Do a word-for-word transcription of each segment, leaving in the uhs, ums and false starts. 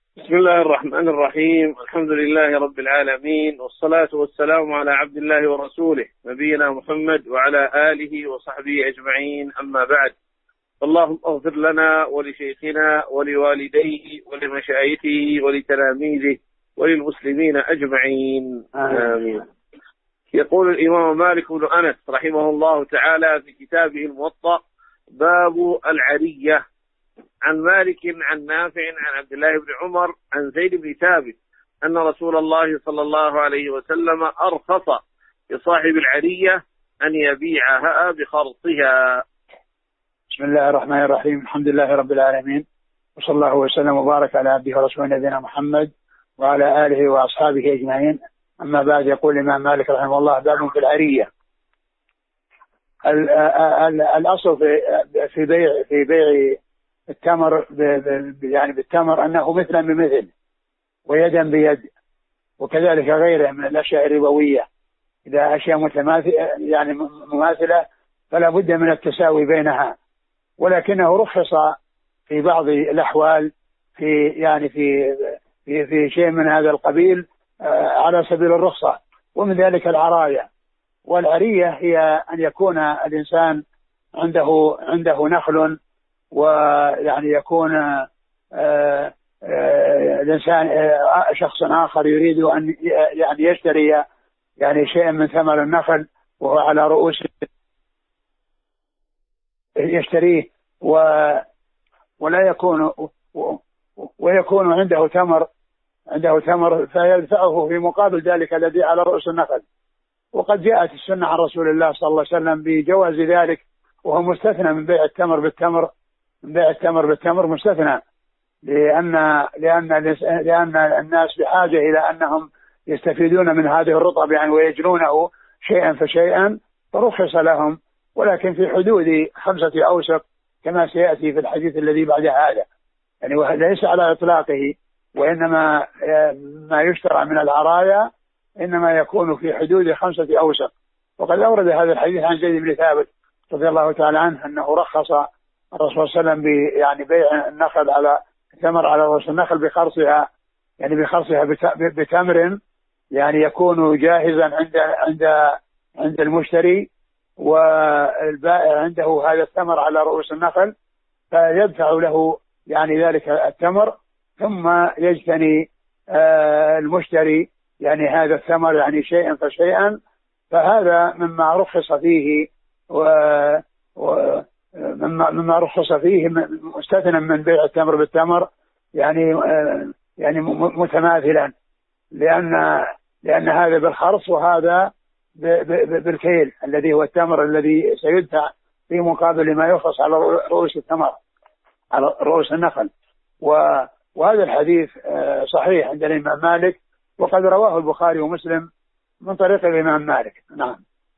بسم الله الرحمن الرحيم. الحمد لله رب العالمين، والصلاة والسلام على عبد الله ورسوله نبينا محمد وعلى آله وصحبه أجمعين، أما بعد. اللهم اغفر لنا ولشيخنا ولوالديه ولمشايخه ولتلاميذه وللمسلمين أجمعين، آمين. يقول الإمام مالك بن أنس رحمه الله تعالى في كتابه الموطأ: باب العرية. عن مالك عن نافع عن عبد الله بن عمر عن زيد بن ثابت أن رسول الله صلى الله عليه وسلم أرخص لصاحب العرية أن يبيعها بخرصها. بسم الله الرحمن الرحيم. الحمد لله رب العالمين، وصلى الله وسلم وبارك على عبده ورسوله نبينا محمد وعلى آله وأصحابه أجمعين، أما بعد. يقول الإمام مالك رحمه الله: باب في العرية. الأصل في بيع في بيع التمر يعني بالتمر أنه مثلا بمثل ويدا بيد، وكذلك غيره من الأشياء الربوية. إذا أشياء متماثلة يعني مماثلة فلا بد من التساوي بينها، ولكنه رخص في بعض الأحوال في يعني في في, في شيء من هذا القبيل على سبيل الرخصة، ومن ذلك العراية. والعرية هي أن يكون الإنسان عنده عنده نخل، ويعني يكون آآ آآ الإنسان آآ شخص آخر يريد أن يعني يشتري يعني شيئا من ثمر النخل وهو على رؤوس يشتريه، ولا يكون ويكون عنده تمر عنده تمر فيدفعه في مقابل ذلك الذي على رؤوس النخل. وقد جاءت السنة عن رسول الله صلى الله عليه وسلم بجواز ذلك، وهو مستثنى من بيع التمر بالتمر من بيع التمر بالتمر مستثنى، لأن لأن لأن الناس بحاجة إلى أنهم يستفيدون من هذه الرطب يعني ويجنونه شيئا فشيئا، فرخص لهم، ولكن في حدود خمسة أوسق كما سيأتي في الحديث الذي بعد هذا، يعني ليس على إطلاقه، وإنما ما يشترى من العرايا إنما يكون في حدود خمسة أوسق. وقد أورد هذا الحديث عن زيد بن ثابت رضي الله تعالى عنه أنه رخص الرسول صلى الله عليه وسلم يعني بيع النخل على التمر على رؤوس النخل بخرصها، يعني بخرصها بتمر يعني يكون جاهزا عند عند عند المشتري، والبائع عنده هذا التمر على رؤوس النخل، فيدفع له يعني ذلك التمر، ثم يجتني آه المشتري يعني هذا الثمر يعني شيئا فشيئا. فهذا مما رخص فيه و, و مما, مما رخص فيه مستثنى من بيع التمر بالتمر، يعني آه يعني متماثلا، لأن لأن هذا بالخرص وهذا بالكيل الذي هو التمر الذي سيدفع في مقابل ما يرخص على رؤوس التمر على رؤوس النخل. وهذا الحديث صحيح عند الإمام مالك، وقد رواه البخاري ومسلم من طريق الإمام مالك. نعم.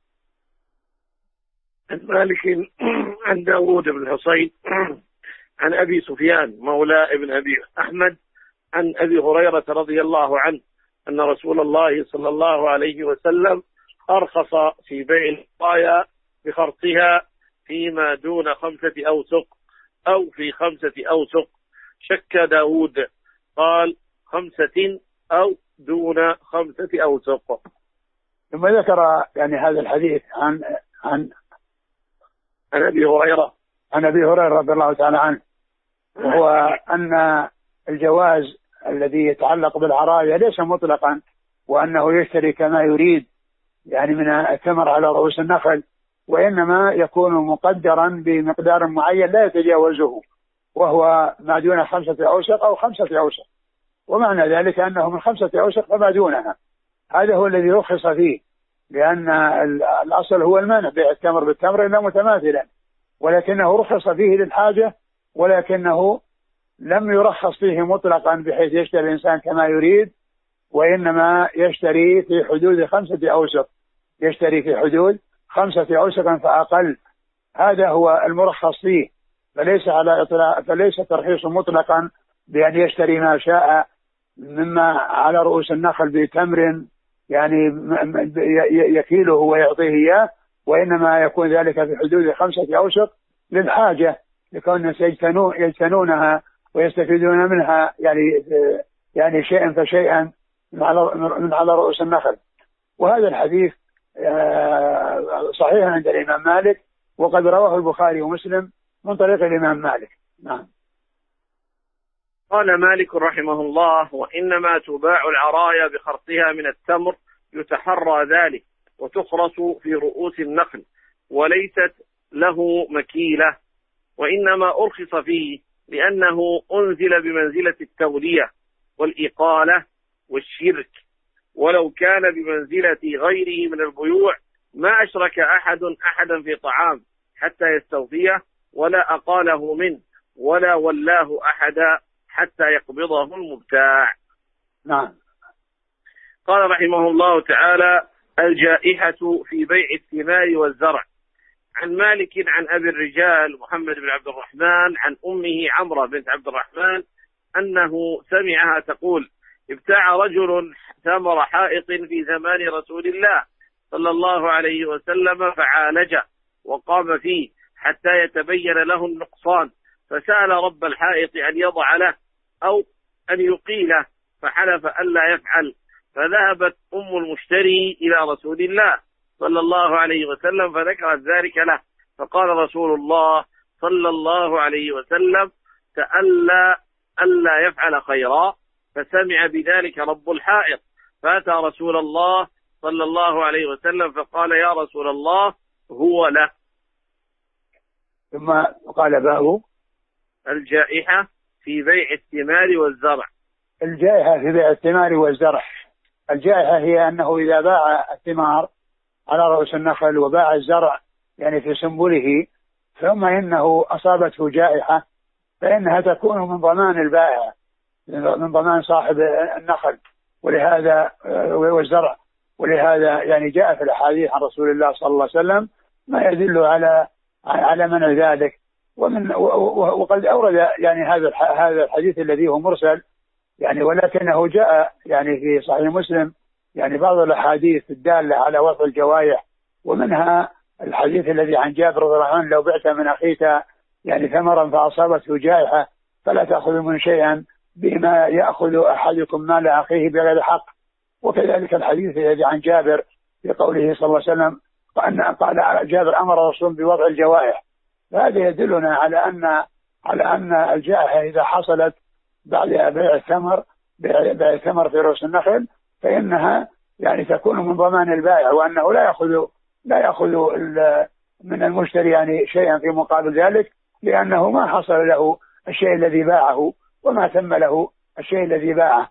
عن مالك عن داود بن حصين عن أبي سفيان مولى ابن أبي أحمد عن أبي هريرة رضي الله عنه أن رسول الله صلى الله عليه وسلم أرخص في بيع العرايا بخرصها فيما دون خمسة أوسق أو في خمسة أوسق. شك داود قال خمسة أو دون خمسة أوسق. ثم ذكر يعني هذا الحديث عن عن عن أبي هريرة عن أبي هريرة رضي الله تعالى عنه، وهو أن الجواز الذي يتعلق بالعرايا ليس مطلقا، وأنه يشتري كما يريد يعني من الثمر على رؤوس النخل، وإنما يكون مقدرا بمقدار معين لا يتجاوزه، وهو ما دون خمسة أوسق أو خمسة أوسق، ومعنى ذلك أنه من خمسة أوسق فما دونها. هذا هو الذي رخص فيه، لأن الأصل هو المنع بيع التمر بالتمر إلا متماثلا، ولكنه رخص فيه للحاجة، ولكنه لم يرخص فيه مطلقا بحيث يشتري الإنسان كما يريد، وإنما يشتري في حدود خمسة أوسق يشتري في حدود خمسة أوسق فأقل. هذا هو المرخص فيه، فليس على إطلاق فليس ترخيص مطلقا بأن يشتري ما شاء مما على رؤوس النخل بتمر يعني يكيله ويعطيه إياه، وإنما يكون ذلك في حدود خمسة أوسق للحاجة، لكون الناس يجتنونها ويستفيدون منها يعني يعني شيئا فشيئا من على من على رؤوس النخل. وهذا الحديث صحيح عند الإمام مالك، وقد رواه البخاري ومسلم من طريق الإمام مالك. نعم. قال مالك رحمه الله: وإنما تباع العرايا بخرصها من التمر يتحرى ذلك، وتخرص في رؤوس النخل، وليست له مكيلة، وإنما أرخص فيه لأنه أنزل بمنزلة التولية والإقالة والشرك، ولو كان بمنزلة غيره من البيوع ما أشرك أحد أحدا في طعام حتى يستوفيه، ولا أقاله منه، ولا ولاه أحدا حتى يقبضه المبتاع. نعم. قال رحمه الله تعالى: الجائحة في بيع الثمار والزرع. عن مالك عن أبي الرجال محمد بن عبد الرحمن عن أمه عمرة بنت عبد الرحمن أنه سمعها تقول: ابتاع رجل ثمر حائط في زمان رسول الله صلى الله عليه وسلم فعالجه وقام فيه حتى يتبين له النقصان، فسأل رب الحائط أن يضع له أو أن يقيله، فحلف ألا يفعل، فذهبت أم المشتري إلى رسول الله صلى الله عليه وسلم فذكرت ذلك له، فقال رسول الله صلى الله عليه وسلم: تألى ألا يفعل خيرا، فسمع بذلك رب الحائط، فأتى رسول الله صلى الله عليه وسلم فقال: يا رسول الله هو له. ثم قال: باب الجائحة في بيع الثمار والزرع. الجائحة في بيع الثمار والزرع. الجائحة هي أنه إذا باع الثمار على رؤوس النخل وباع الزرع يعني في سنبله، ثم إنه أصابته جائحة، فإنها تكون من ضمان البائع، من ضمان صاحب النخل ولهذا والزرع. ولهذا يعني جاء في الأحاديث عن رسول الله صلى الله عليه وسلم ما يدل على على منع ذلك. ومن وقد أورد يعني هذا هذا الحديث الذي هو مرسل يعني، ولكنه جاء يعني في صحيح مسلم يعني بعض الأحاديث الدالة على وضع الجوائح، ومنها الحديث الذي عن جابر رضي الله عنه: لو بعت من أخيك يعني ثمرا فأصابته جائحة فلا تأخذ من شيئا بما يأخذ أحدكم مال أخيه بغير حق. وكذلك الحديث الذي عن جابر في قوله صلى الله عليه وسلم أن قال جابر: أمر الرسول بوضع الجوائح. فهذا يدلنا على أن على أن الجائحة إذا حصلت بعد بيع الثمر بيع الثمر في رؤوس النخل فإنها يعني تكون من ضمان البائع، وأنه لا يأخذ لا يأخذ من المشتري يعني شيئا في مقابل ذلك، لأنه ما حصل له الشيء الذي باعه وما تم له الشيء الذي باعه.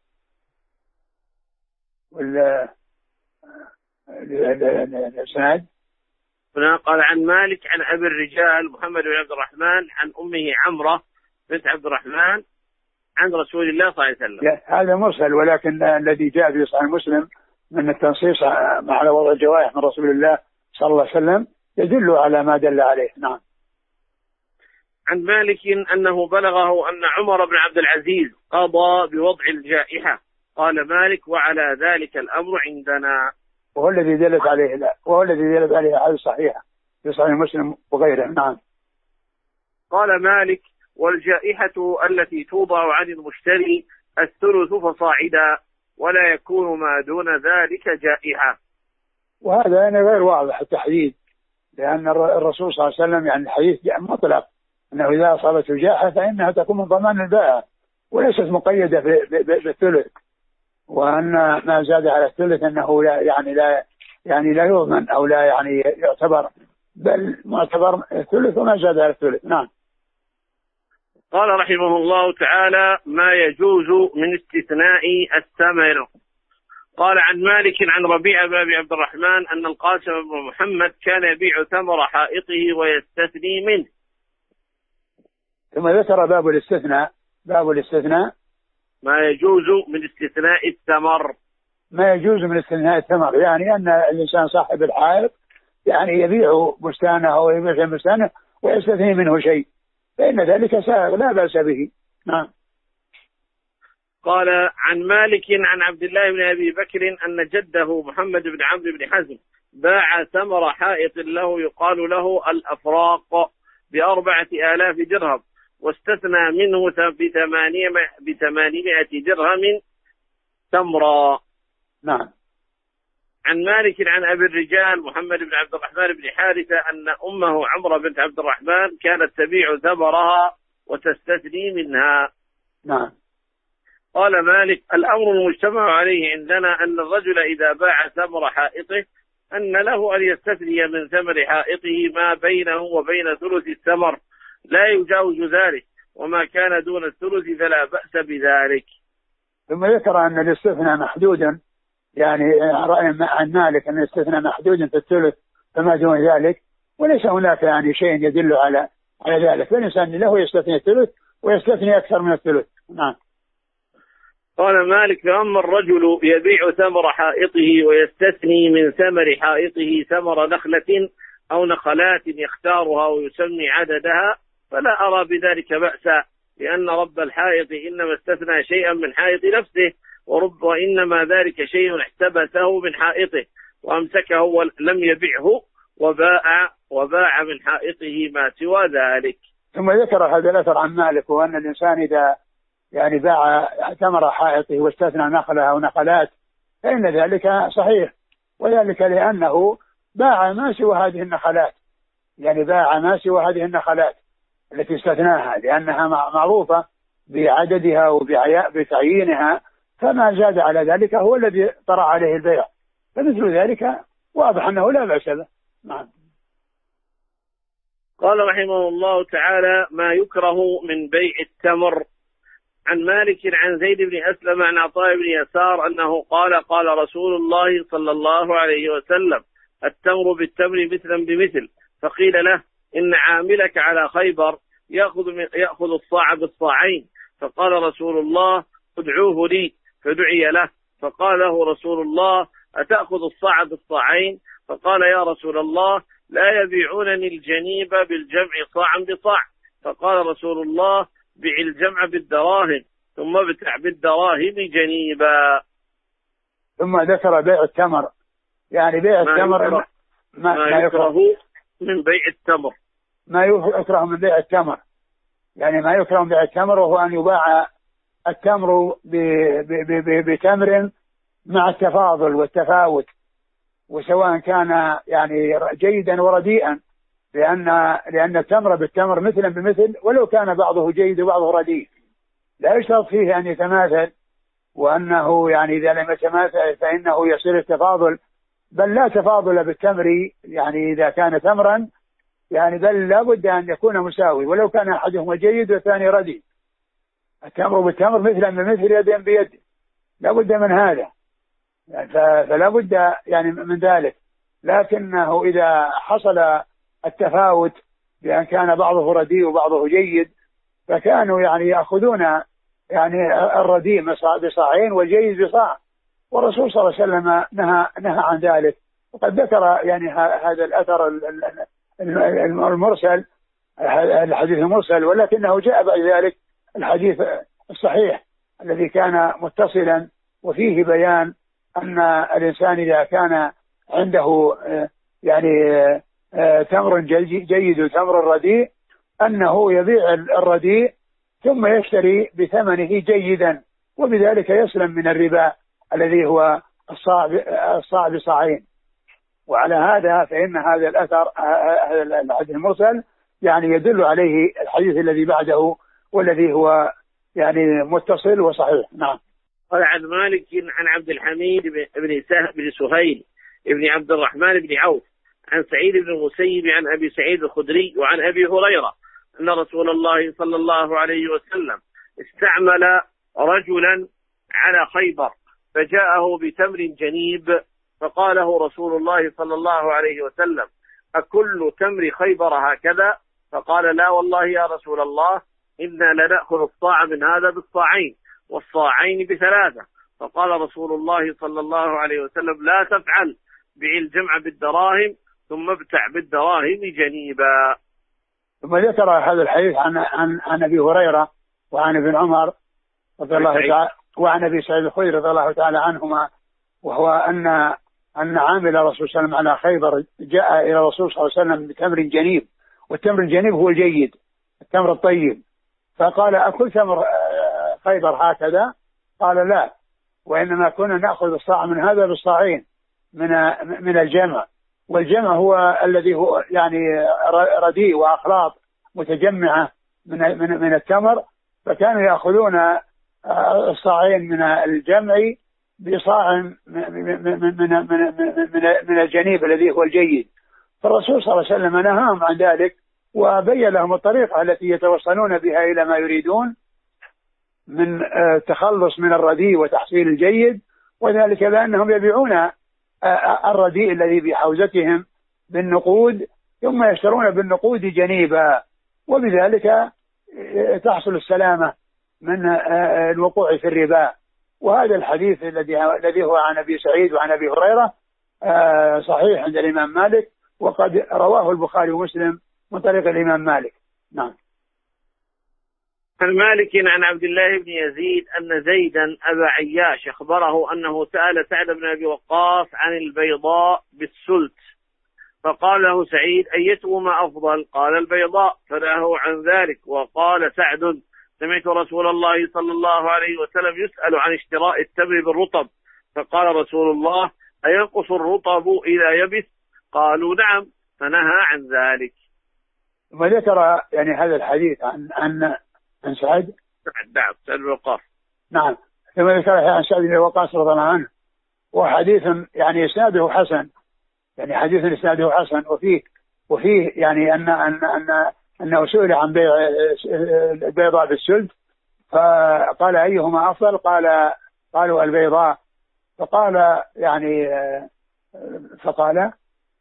والسند هنا قال: عن مالك عن أبي الرجال محمد بن عبد الرحمن عن أمه عمرة بنت عبد الرحمن عن رسول الله صلى الله عليه وسلم. هذا مرسل، ولكن الذي جاء في صحيح مسلم من التنصيص على وضع الجوائح من رسول الله صلى الله عليه وسلم يدل على ما دل عليه. نعم. عن مالك أنه بلغه أن عمر بن عبد العزيز قضى بوضع الجائحة. قال مالك: وعلى ذلك الأمر عندنا. وهو الذي دلت عليه لا وهو الذي دلت عليه هذه صحيحة في صحيح مسلم وغيره. نعم. قال مالك: والجائحة التي توضع عن المشتري الثلث فصاعدا، ولا يكون ما دون ذلك جائحة. وهذا يعني غير واضح التحديد، لأن الرسول صلى الله عليه وسلم يعني الحديث جاء مطلق أنه إذا أصابته جائحة فإنها تكون من ضمان البائع، وليست مقيدة بالثلث، وأن ما زاد على الثلث أنه لا يعني لا يعني لا يضمن أو لا يعني يعتبر، بل معتبر الثلث وما زاد على الثلث. نعم. قال رحمه الله تعالى: ما يجوز من استثناء الثمر. قال: عن مالك عن ربيع بن أبي عبد الرحمن أن القاسم بن محمد كان يبيع ثمر حائطه ويستثني منه. ثم ذكر باب الاستثناء. باب الاستثناء ما يجوز من استثناء الثمر. ما يجوز من استثناء الثمر يعني أن الإنسان صاحب الحائط يعني يبيع بستانه أو يبيع بستانه ويستثني منه شيء، فإن ذلك سائغ لا بأس به. نعم. قال: عن مالك عن عبد الله بن أبي بكر أن جده محمد بن عمرو بن حزم باع ثمر حائط له يقال له الأفراق بأربعة آلاف درهم، واستثنى منه بثمانمائة درهم تمرا. نعم. عن مالك عن أبي الرجال محمد بن عبد الرحمن بن حارثة أن أمه عمرة بنت عبد الرحمن كانت تبيع ثمرها وتستثني منها. نعم. قال مالك: الأمر المجتمع عليه عندنا أن الرجل إذا باع ثمر حائطه أن له أن يستثني من ثمر حائطه ما بينه وبين ثلث الثمر لا يجاوز ذلك، وما كان دون الثلث فلا بأس بذلك. ثم ذكر أن الاستثناء محدودا، يعني رأي عن مالك أن الاستثناء محدودا في الثلث فما دون ذلك، وليس هناك يعني شيء يدل على على ذلك، فالإنسان له يستثني الثلث ويستثني أكثر من الثلث. نعم. قال مالك: فأما الرجل يبيع ثمر حائطه ويستثني من ثمر حائطه ثمر نخلة أو نخلات يختارها ويسمي عددها فلا أرى بذلك بأسا، لأن رب الحائط إنما استثنى شيئا من حائط نفسه، ورب وإنما ذلك شيء احتبسه من حائطه وأمسكه ولم يبيعه وباع وباع من حائطه ما سوى ذلك. ثم ذكر هذا الأثر عن مالك، وأن الإنسان إذا يعني باع ثمر حائطه واستثنى نخلة أو نخلات فإن ذلك صحيح، وذلك لأنه باع ما سوى هذه النخلات، يعني باع ما سوى هذه النخلات التي استثناها، لأنها معروفة بعددها وبتعيينها، فما زاد على ذلك هو الذي طرأ عليه البيع، فمثل ذلك واضح أنه لا بأس به. نعم. قال رحمه الله تعالى: ما يكره من بيع التمر. عن مالك عن زيد بن أسلم عن عطاء بن يسار أنه قال: قال رسول الله صلى الله عليه وسلم: التمر بالتمر مثلا بمثل. فقيل له: إن عاملك على خيبر يأخذ, يأخذ الصاع بالصاعين. فقال رسول الله: ادعوه لي. فدعي له، فقال له رسول الله: أتأخذ الصاع بالصاعين؟ فقال: يا رسول الله، لا يبيعونني الجنيب بالجمع صاعا بصاع. فقال رسول الله: بيع الجمع بالدراهم ثم ابتع بالدراهم جنيبا. ثم ذكر بيع التمر، يعني بيع ما التمر يكره ما, ما يكره من بيع التمر ما يكره من بيع التمر يعني ما يكره من بيع التمر، وهو أن يباع التمر بتمر مع التفاضل والتفاوت، وسواء كان يعني جيدا ورديئا، لأن لأن التمر بالتمر مثلا بمثل، ولو كان بعضه جيد وبعضه رديء لا يشترط فيه أن يتماثل، وأنه يعني إذا لم يتماثل فإنه يصير التفاضل، بل لا تفاضل بالتمر، يعني إذا كان تمرا يعني بل لا بد أن يكون مساوي، ولو كان أحدهما جيد والثاني رديء. التمر بالتمر مثلا بمثل، يد بيد، لا بد من هذا، فلا بد يعني من ذلك. لكنه إذا حصل التفاوت بأن كان بعضه رديء وبعضه جيد، فكانوا يعني يأخذون يعني الرديء بصاعين والجيد بصاع، والرسول صلى الله عليه وسلم نهى نهى عن ذلك. وقد ذكر يعني هذا الأثر المرسل، الحديث المرسل، ولكنه جاء بعد ذلك الحديث الصحيح الذي كان متصلا وفيه بيان أن الإنسان إذا كان عنده يعني تمر جيد وتمر رديء أنه يبيع الرديء ثم يشتري بثمنه جيدا، وبذلك يسلم من الربا الذي هو الصاع بصاعين. وعلى هذا فإن هذا الأثر هذا الحديث المرسل يعني يدل عليه الحديث الذي بعده والذي هو يعني متصل وصحيح. نعم. قال عن مالك عن عبد الحميد بن بن سهيل بن عبد الرحمن بن عوف عن سعيد بن المسيب عن أبي سعيد الخدري وعن أبي هريرة أن رسول الله صلى الله عليه وسلم استعمل رجلا على خيبر فجاءه بتمر جنيب، فقاله رسول الله صلى الله عليه وسلم: أكل تمر خيبر هكذا؟ فقال: لا والله يا رسول الله، إنا لنأخذ الصاع من هذا بالصاعين والصاعين بثلاثة. فقال رسول الله صلى الله عليه وسلم: لا تفعل، بيع الجمع بالدراهم ثم ابتع بالدراهم جنيبا. ثم ذكر هذا الحديث عن عن عن ابي هريره وعن ابن عمر رضي الله تعالى وعن ابي سعيد الخدري رضي الله تعالى عنهما، وهو ان ان عامل الرسول صلى الله عليه وسلم على خيبر جاء الى الرسول صلى الله عليه وسلم بتمر جنيب، والتمر الجنيب هو الجيد، التمر الطيب، فقال أكل تمر خيبر هكذا؟ قال لا، وإنما كنا نأخذ الصاع من هذا بالصاعين من من الجمع، والجمع هو الذي هو يعني رديء وأخلاط متجمعة من من من التمر، فكانوا يأخذون الصاعين من الجمع بصاع من من من من من الجنيب الذي هو الجيد. فالرسول صلى الله عليه وسلم نهاهم عن ذلك وبين لهم الطريقة التي يتوصلون بها إلى ما يريدون من التخلص من الرديء وتحصيل الجيد، وذلك بأنهم يبيعون الرديء الذي بحوزتهم بالنقود ثم يشترون بالنقود جنيبا، وبذلك تحصل السلامة من الوقوع في الربا. وهذا الحديث الذي الذي هو عن أبي سعيد وعن أبي هريرة صحيح عند الإمام مالك، وقد رواه البخاري ومسلم من طريق الإمام مالك. نعم. عن مالك عن عبد الله بن يزيد أن زيدا أبا عياش أخبره أنه سأل سعد بن أبي وقاص عن البيضاء بالسلت، فقال له سعيد أيتهما أفضل؟ قال البيضاء، فنهاه عن ذلك. وقال سعد سمعت رسول الله صلى الله عليه وسلم يسأل عن اشتراء التمر بالرطب، فقال رسول الله أينقص الرطب إذا يبس؟ قالوا نعم، فنهى عن ذلك. وذكر يعني هذا الحديث عن عن عن سعد نعم سعد بن وقاص نعم ثم ذكر عن سعد بن وقاص رضي الله عنه، وحديث يعني إسناده حسن، يعني حديث إسناده حسن، وفيه وفيه يعني أن أن أن أنه سئل عن بيع البيضاء بالسلت، فقال أيهما أفضل؟ قال قالوا البيضاء، فقال يعني فقال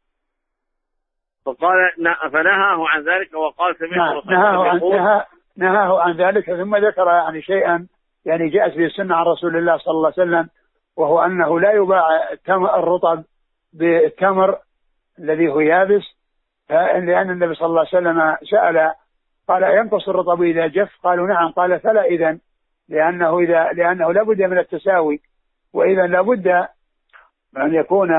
فقال فنهاه عن ذلك. وقال سمعت نهاه عن نهاه نهاه عن ذلك. ثم ذكر يعني شيئا يعني جاءت به السنة عن رسول الله صلى الله عليه وسلم، وهو أنه لا يباع الرطب بالتمر الذي هو يابس، لأن النبي صلى الله عليه وسلم سأل قال ينقص الرطب إذا جف؟ قالوا نعم. قال فلا إذن، لأنه إذا لأنه لابد من التساوي، وإذا لابد أن يكون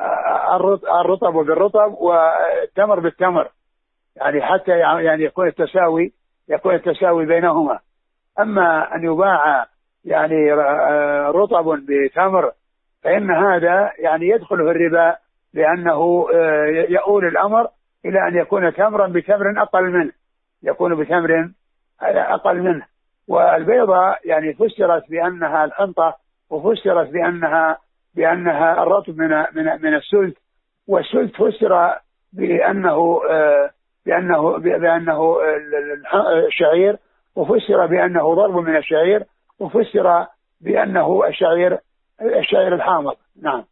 الرطب بالرطب والتمر بالتمر، يعني حتى يعني يكون التساوي يكون التساوي بينهما. أما أن يباع يعني رطب بتمر فإن هذا يعني يدخل في الربا، لأنه يؤول الأمر إلى أن يكون تمرا بتمر أقل منه، يكون بتمر أقل منه. والبيضة يعني فسرت بأنها الحنطة، وفسرت بأنها بأنها الرطب من من من السلت، والسلت فسر بأنه بأنه بأنه الشعير، وفسر بأنه ضرب من الشعير، وفسر بأنه الشعير الشعير الحامض. نعم.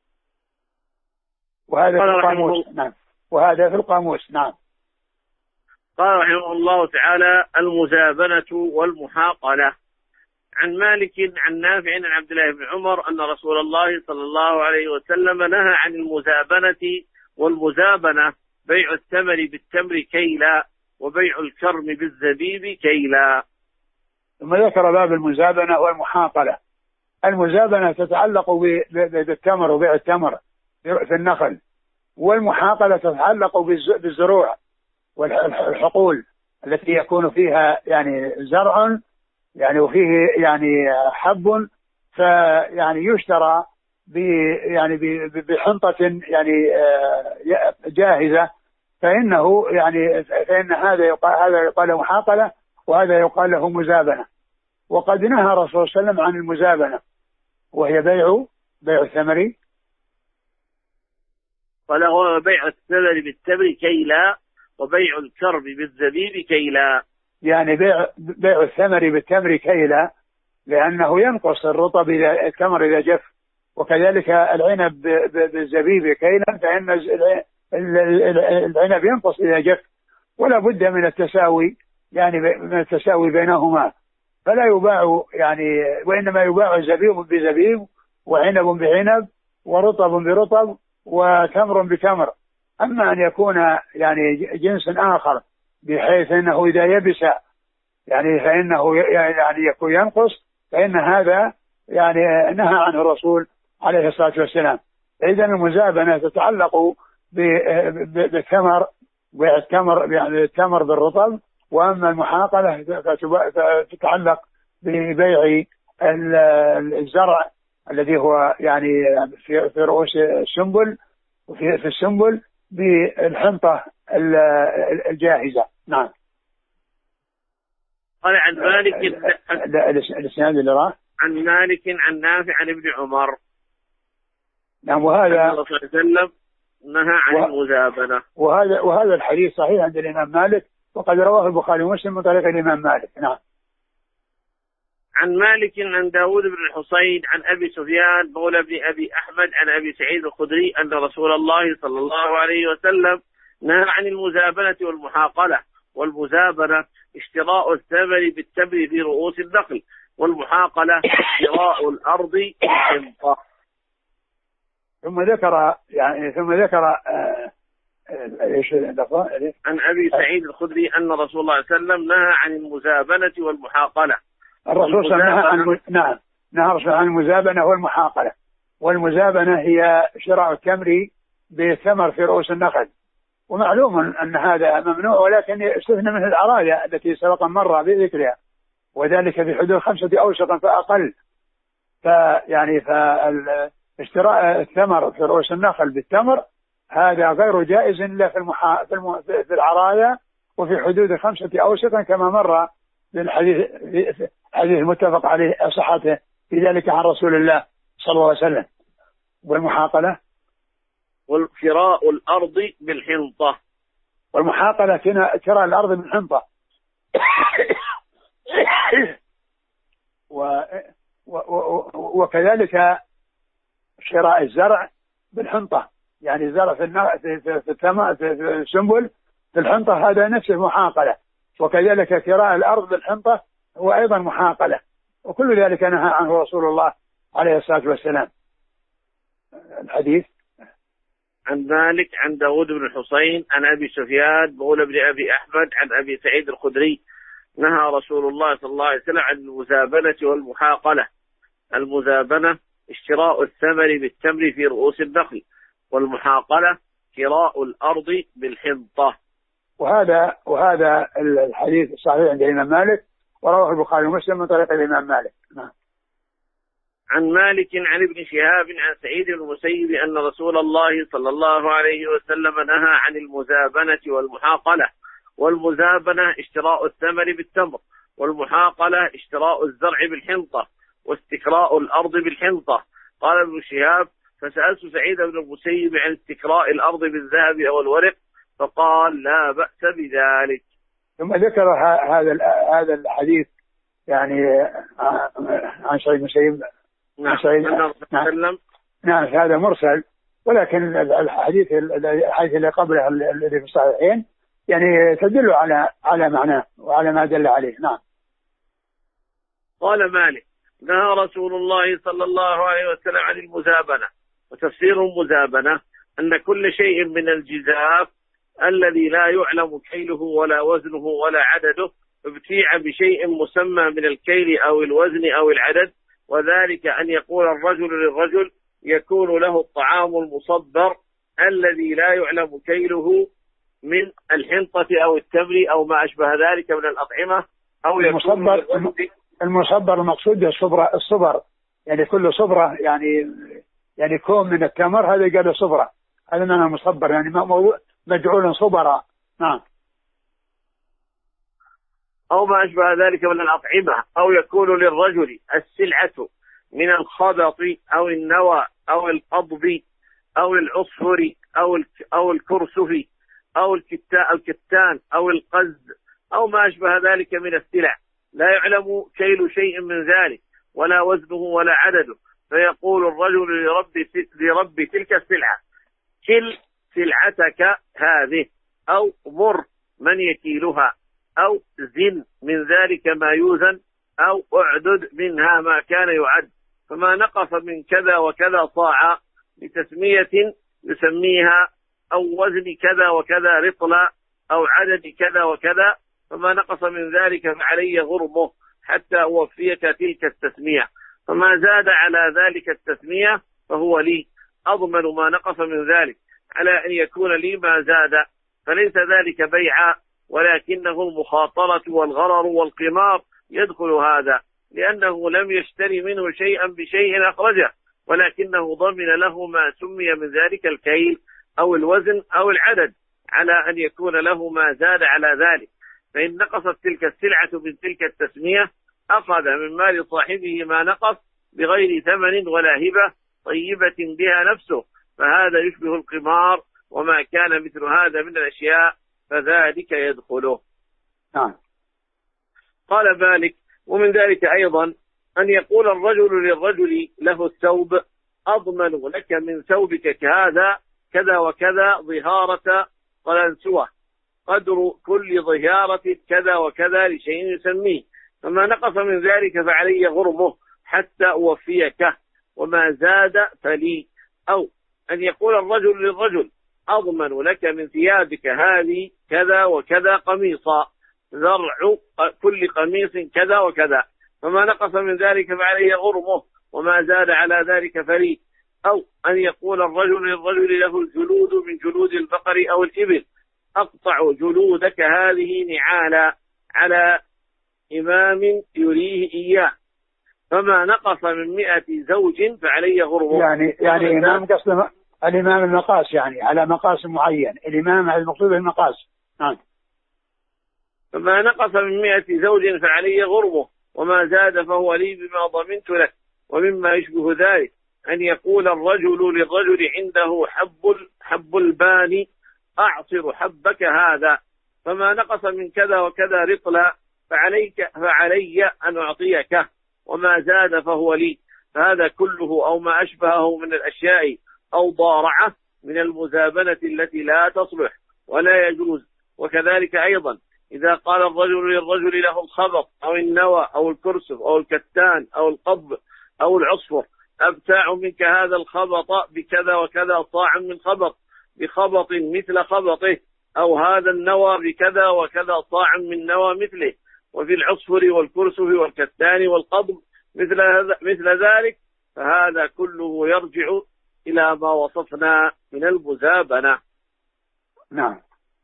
وهذا في القاموس. نعم. وهذا في القاموس. نعم. قال رحمه الله تعالى المزابنة والمحاقلة. عن مالك عن نافع عن عبد الله بن عمر أن رسول الله صلى الله عليه وسلم نهى عن المزابنة والمزابنة بيع التمر بالتمر كيلا، وبيع الكرم بالزبيب كيلا. ثم ذكر باب المزابنة والمحاقلة. المزابنة تتعلق بالتمر وبيع التمر في النخل، والمحاقلة تتعلق بالزروع والحقول التي يكون فيها يعني زرع يعني وفيه يعني حب، فيعني يشترى يعني بحنطة يعني جاهزة، فإنه يعني فإن هذا يقال هذا يقال له محاقلة، وهذا يقال له مزابنة. وقد نهى الرسول صلى الله عليه وسلم عن المزابنة، وهي بيع بيع الثمر وله بيع الثمر بالتمر كيلا، وبيع الكرم بالزبيب كيلا. يعني بيع بيع الثمر بالتمر كيلا، لأنه ينقص الرطب إذا التمر إذا جف، وكذلك العنب بالزبيب كيلا، فإن العنب ينقص إذا جف، ولا بد من التساوي يعني من التساوي بينهما، فلا يباع يعني، وإنما يباع زبيب بزبيب، وعنب بعنب، ورطب برطب، وتمر بتمر. أما أن يكون يعني جنس آخر بحيث أنه إذا يبس يعني فإنه يعني يكون ينقص، فإن هذا يعني نهى عنه الرسول عليه الصلاة والسلام. إذن المزابنة تتعلق بالثمر، بالتمر يعني التمر بالرطب، وأما المحاقلة فتتعلق ببيع الزرع الذي هو يعني في رؤوس السنبل وفي في السنبل بالحنطة الجاهزة. نعم. قال عن مالك الاسناد اللي راه عن مالك عن نافع عن ابن عمر. نعم. وهذا الرسول صلى الله عليه وسلم نهى عن المزابنة. وهذا وهذا الحديث صحيح عند الإمام مالك، وقد رواه البخاري ومسلم من طريق الإمام مالك. نعم. عن مالك عن داود بن الحصين عن أبي سفيان مولى بن أبي أحمد عن أبي سعيد الخدري أن رسول الله صلى الله عليه وسلم نهى عن المزابنة والمحاقلة. والمزابنة اشتراء الثمر بالتمر في رؤوس النخل، والمحاقلة شراء الأرض بالحنطة. ثم ذكر يعني ثم ذكر آه ايش عن أبي سعيد الخدري أن رسول الله صلى الله عليه وسلم نهى عن المزابنة والمحاقلة. الرسول صلى الله عليه وسلم نهى عن نعم نهى الرسول عن المزابنة والمحاقلة. والمزابنة هي شراء التمر بثمر في رؤوس النخل، ومعلوم أن هذا ممنوع، ولكن استثنى منه العرايا التي سبق مرة بذكرها، وذلك في حدود خمسة أوسق فأقل. فيعني فاشتراء الثمر في رؤوس النخل بالتمر هذا غير جائز إلا في المحا... في, الم... في العرايا وفي حدود خمسة أوسق كما مر بالحديث حديث متفق عليه صحته في ذلك عن رسول الله صلى الله عليه وسلم. والمحاقلة والشراء الأرض بالحنطة. والمحاقلة شراء الأرض بالحنطة. و... و... و... وكذلك شراء الزرع بالحنطة، يعني الزرع في النا... في في في, التم... في السنبل في الحنطة هذا نفسه محاقلة، وكذلك شراء الأرض بالحنطة هو أيضا محاقلة، وكل ذلك نهى عنه رسول الله عليه الصلاة والسلام. الحديث عن مالك عن داود بن الحصين عن أبي سفيان مولى بن أبي أحمد عن أبي سعيد الخدري نهى رسول الله صلى الله عليه وسلم عن المزابنة والمحاقلة. المزابنة اشتراء الثمر بالتمر في رؤوس النخل، والمحاقلة شراء الأرض بالحنطة. وهذا وهذا الحديث صحيح عند الإمام مالك، ورواه البخاري ومسلم من طريق الإمام مالك. نعم. عن مالك عن ابن شهاب عن سعيد بن المسيب أن رسول الله صلى الله عليه وسلم نهى عن المزابنة والمحاقلة. والمزابنة اشتراء الثمر بالتمر، والمحاقلة اشتراء الزرع بالحنطة، واستكراء الأرض بالحنطة. قال ابن شهاب فسألت سعيد بن المسيب عن استكراء الأرض بالذهب أو الورق، فقال لا بأس بذلك. ثم ذكر هذا هذا الحديث يعني عن سعيد بن المسيب. نعم. نعم. نعم هذا مرسل، ولكن الحديث الحديث اللي قبله الذي في الصحيحين يعني تدل على على معناه وعلى ما دل عليه. نعم. قال مالك نهى رسول الله صلى الله عليه وسلم عن المزابنة. وتفسير المزابنة أن كل شيء من الجزاف الذي لا يعلم كيله ولا وزنه ولا عدده ابتيع بشيء مسمى من الكيل أو الوزن أو العدد، وذلك أن يقول الرجل للرجل يكون له الطعام المصبر الذي لا يعلم كيله من الحنطة أو التمر أو ما أشبه ذلك من الأطعمة، أو المصبر. المصبر المقصود الصبرة الصبر يعني كل صبرة يعني يعني كوم من التمر هذا قال صبرة، هذا معنى المصبر يعني موضوع مجعول صبرا. نعم. أو ما أشبه ذلك من الأطعمة، أو يكون للرجل السلعة من الخبط أو النوى أو القضب أو العصفر أو أو الكرسف أو الكتان أو القز أو ما أشبه ذلك من السلع لا يعلم كيل شيء من ذلك ولا وزنه ولا عدده، فيقول الرجل لرب لرب تلك السلعة كل سلعتك هذه، أو مر من يكيلها، أو زن من ذلك ما يوزن، أو اعدد منها ما كان يعد، فما نقص من كذا وكذا صاعا لتسمية يسميها، أو وزن كذا وكذا رطلا، أو عدد كذا وكذا، فما نقص من ذلك فعلي غرمه حتى أوفيك تلك التسمية، فما زاد على ذلك التسمية فهو لي، أضمن ما نقص من ذلك على أن يكون لي ما زاد، فليس ذلك بيعا ولكنه المخاطرة والغرر والقمار يدخل هذا، لأنه لم يشتري منه شيئا بشيء أخرجه، ولكنه ضمن له ما سمي من ذلك الكيل أو الوزن أو العدد، على أن يكون له ما زاد على ذلك. فإن نقصت تلك السلعة من تلك التسمية أخذ من مال صاحبه ما نقص بغير ثمن ولا هبة طيبة بها نفسه، فهذا يشبه القمار، وما كان مثل هذا من الأشياء فذلك يدخله. نعم. قال مالك: ومن ذلك أيضا أن يقول الرجل للرجل له الثوب: أضمن لك من ثوبك هذا كذا وكذا ظهارة قلنسوة، قدر كل ظهارة كذا وكذا لشيء يسميه، فما نقص من ذلك فعلي غرمه حتى أوفيك، وما زاد فلي. أو أن يقول الرجل للرجل: أضمن لك من ثيابك هذه كذا وكذا قميصا، ذرع كل قميص كذا وكذا، فما نقص من ذلك فعليه غرمه، وما زاد على ذلك فلي. أو أن يقول الرجل للرجل له الجلود من جلود البقر أو الإبل، أقطع جلودك هذه نعالا على إمام يريه إياه، فما نقص من مئة زوج فعليه غرمه. يعني يعني إمام قصد الإمام المقاس، يعني على مقاس معين، الإمام على المقصود بالمقاس. نعم. فما نقص من مئة زوج فعليه غرمه، وما زاد فهو لي بما ضمنت لك. ومما يشبه ذلك أن يقول الرجل للرجل عنده حب حب البان: أعصر حبك هذا، فما نقص من كذا وكذا رطلا فعليك فعلي أن أعطيك، وما زاد فهو لي. فهذا كله أو ما أشبهه من الأشياء أو ضارعة من المزابنة التي لا تصلح ولا يجوز. وكذلك أيضا إذا قال الرجل للرجل له الخبط أو النوى أو الكرسف أو الكتان أو القضب أو العصفر: أبتاع منك هذا الخبط بكذا وكذا صاعا من خبط بخبط مثل خبطه، أو هذا النوى بكذا وكذا صاعا من نوى مثله، وفي العصفر والكرسف والكتان والقضب مثل مثل ذلك، فهذا كله يرجع إلى ما وصفنا من المزابنة. نعم.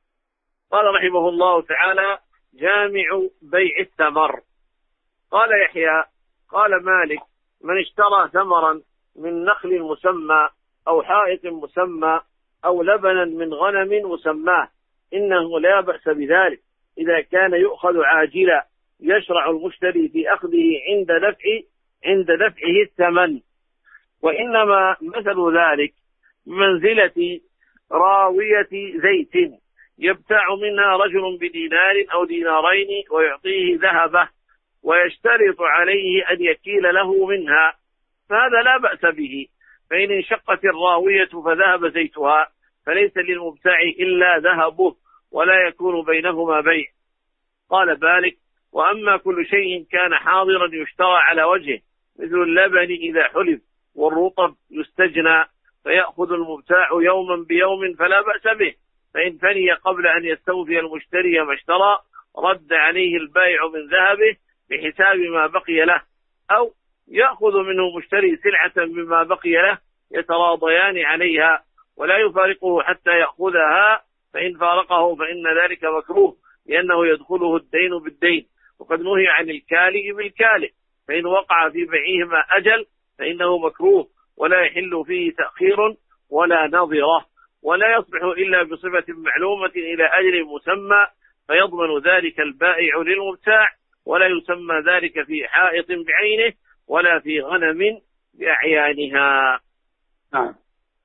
قال رحمه الله تعالى: جامع بيع الثمر. قال يحيى: قال مالك: من اشترى ثمرا من نخل مسمى أو حائط مسمى أو لبنا من غنم مسماه، إنه لا بأس بذلك إذا كان يؤخذ عاجلا، يشرع المشتري في أخذه عند دفع عند دفعه الثمن. وإنما مثل ذلك بمنزلة راوية زيت يبتاع منها رجل بدينار أو دينارين ويعطيه ذهبه، ويشترط عليه أن يكيل له منها، فهذا لا بأس به. فإن انشقت الراوية فذهب زيتها فليس للمبتاع إلا ذهبه، ولا يكون بينهما بيع. قال مالك: وأما كل شيء كان حاضرا يشترى على وجهه، مثل اللبن إذا حلب والرطب يستجنى، فيأخذ المبتاع يوما بيوم فلا بأس به، فإن فني قبل أن يستوفي المشتري ما اشترى رد عليه البائع من ذهبه بحساب ما بقي له، أو يأخذ منه مشتري سلعة مما بقي له يتراضيان عليها، ولا يفارقه حتى يأخذها، فإن فارقه فإن ذلك مكروه، لأنه يدخله الدين بالدين، وقد نهي عن الكالئ بالكالئ، فإن وقع في بيعهما أجل فإنه مكروه، ولا يحل فيه تأخير ولا نظرة، ولا يصبح إلا بصفة معلومة إلى أجل مسمى، فيضمن ذلك البائع للمبتاع، ولا يسمى ذلك في حائط بعينه ولا في غنم بأعيانها. نعم.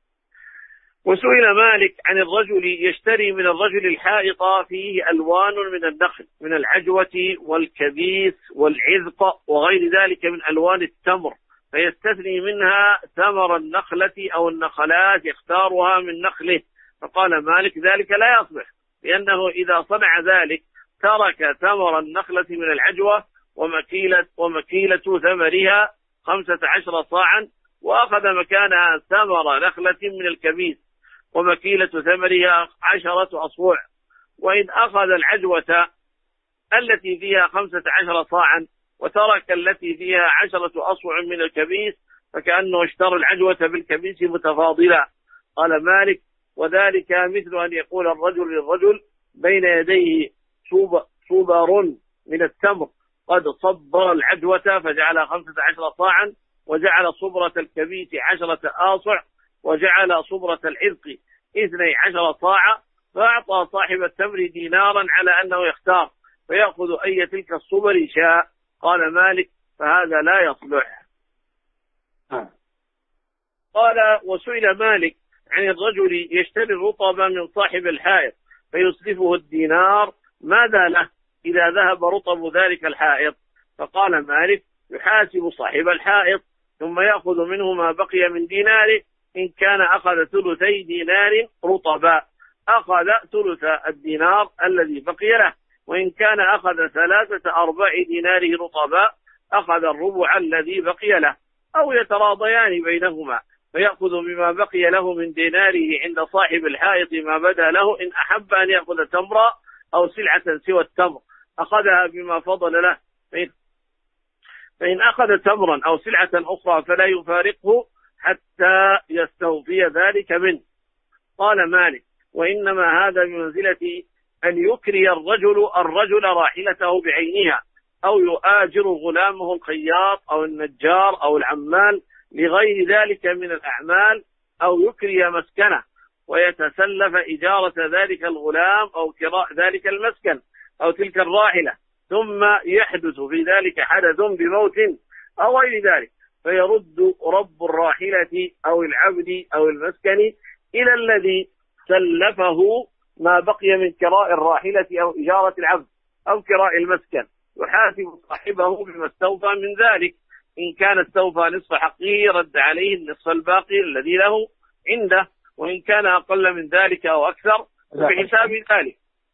وسئل مالك عن الرجل يشتري من الرجل الحائط فيه ألوان من النخل، من العجوة والكبيس والعذق وغير ذلك من ألوان التمر، فيستثني منها ثمر النخلة أو النخلات يختارها من نخله، فقال مالك: ذلك لا يصلح، لأنه إذا صنع ذلك ترك ثمر النخلة من العجوة ومكيلة, ومكيلة ثمرها خمسة عشر صاعا، وأخذ مكانها ثمر نخلة من الكبيس ومكيلة ثمرها عشرة أصوع. وإن أخذ العجوة التي فيها خمسة عشر صاعا وترك التي فيها عشرة أصوع من الكبيس، فكأنه اشترى العجوة بالكبيس متفاضلا. قال مالك: وذلك مثل أن يقول الرجل للرجل بين يديه: صوب صبر من التمر قد صبر العدوة فجعل خمسة عشر صاعا، وجعل صبرة الكبيت عشرة آصع، وجعل صبرة العذق اثني عشر صاعا، فأعطى صاحب التمر دينارا على أنه يختار فيأخذ أي تلك الصبر شاء. قال مالك: فهذا لا يصلح. قال: وسئل مالك عن الرجل يشتري الرطب من صاحب الحائط فيسلفه الدينار، ماذا له إذا ذهب رطب ذلك الحائط؟ فقال مالك: يحاسب صاحب الحائط ثم يأخذ منه ما بقي من ديناره، إن كان أخذ ثلثي دينار رطبا أخذ ثلث الدينار الذي بقي له، وإن كان أخذ ثلاثة أرباع ديناره رطبا أخذ الربع الذي بقي له، أو يتراضيان بينهما فيأخذ بما بقي له من ديناره عند صاحب الحائط ما بدا له، إن أحب أن يأخذ تمرا أو سلعة سوى التمر أخذها بما فضل له، فإن أخذ تمرا أو سلعة أخرى فلا يفارقه حتى يستوفي ذلك منه. قال مالك: وإنما هذا بمنزلة أن يكري الرجل الرجل راحلته بعينها، أو يؤاجر غلامه الخياط أو النجار أو العمال لغير ذلك من الأعمال، أو يكري مسكنه ويتسلف إجارة ذلك الغلام أو كراء ذلك المسكن أو تلك الراحلة، ثم يحدث في ذلك حدث بموت أو غير ذلك فيرد رب الراحلة أو العبد أو المسكن إلى الذي سلفه ما بقي من كراء الراحلة أو إجارة العبد أو كراء المسكن، يحاسب صاحبه بما استوفى من ذلك، إن كان استوفى نصف حقه رد عليه النصف الباقي الذي له عنده، وإن كان أقل من ذلك أو أكثر فبحساب ذلك.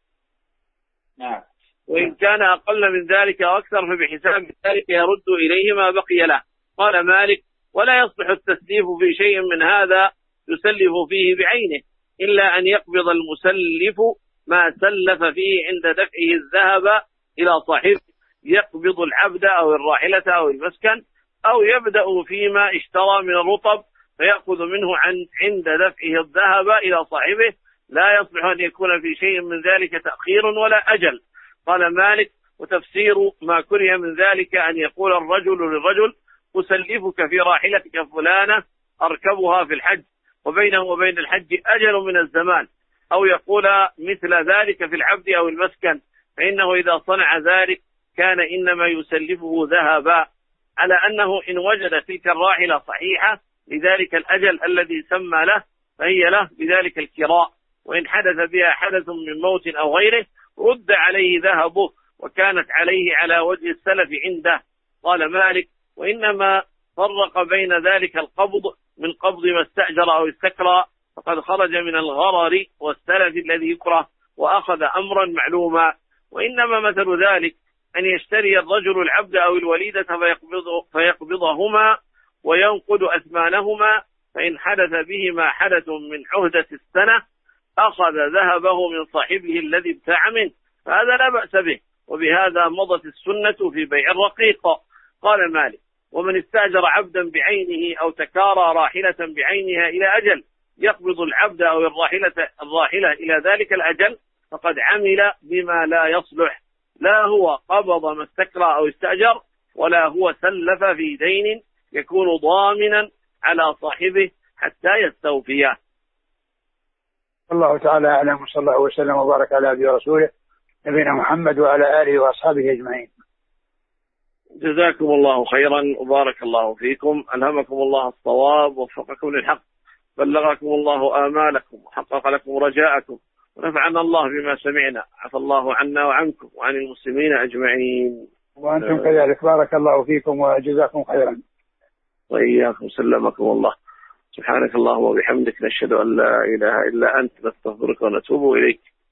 نعم. وإن كان أقل من ذلك أو أكثر فبحساب ذلك يرد إليه ما بقي له. قال مالك: ولا يصلح التسليف في شيء من هذا يسلف فيه بعينه، إلا أن يقبض المسلف ما سلف فيه عند دفعه الذهب إلى صاحبه، يقبض العبد أو الراحلة أو المسكن، أو يبدأ فيما اشترى من الرطب فيأخذ منه عن عند دفعه الذهب إلى صاحبه، لا يصلح أن يكون في شيء من ذلك تأخير ولا أجل. قال مالك: وتفسير ما كره من ذلك أن يقول الرجل للرجل: أسلفك في راحلتك فلانة أركبها في الحج وبينه وبين الحج أجل من الزمان، أو يقول مثل ذلك في العبد أو المسكن، فإنه إذا صنع ذلك كان إنما يسلفه ذهبا، على أنه إن وجد تلك الراحلة صحيحة لذلك الأجل الذي سمى له فهي له بذلك الكراء، وإن حدث بها حدث من موت أو غيره رد عليه ذهبه، وكانت عليه على وجه السلف عنده. قال مالك: وإنما فرق بين ذلك القبض من قبض ما استأجر أو استكرى، فقد خرج من الغرر والسلف الذي يكره وأخذ أمرا معلوما. وإنما مثل ذلك أن يشتري الرجل العبد أو الوليدة فيقبض فيقبضهما وينقد أثمانهما، فإن حدث بهما حدث من عهدة السنة أخذ ذهبه من صاحبه الذي ابتاع منه، فهذا لا بأس به، وبهذا مضت السنة في بيع الرقيق. قال مالك: ومن استأجر عبدا بعينه أو تكارى راحلة بعينها إلى أجل يقبض العبد أو الراحلة, الراحلة إلى ذلك الأجل فقد عمل بما لا يصلح، لا هو قبض ما استكرى أو استأجر، ولا هو سلف في دين يكون ضامنا على صاحبه حتى يستوفيه. الله تعالى أعلم، وصلى الله وسلم وبارك على عبده ورسوله نبينا محمد وعلى آله وأصحابه أجمعين. جزاكم الله خيرا وبارك الله فيكم، ألهمكم الله الصواب ووفقكم للحق، بلغكم الله آمالكم وحقق لكم رجاءكم، ونفعنا الله بما سمعنا، عفى الله عنا وعنكم وعن المسلمين أجمعين. وأنتم كذلك، بارك الله فيكم وجزاكم خيرا. وإياكم، سلمكم الله. سبحانك اللهم وبحمدك، نشهد أن لا إله إلا أنت، نستغفرك ونتوب إليك.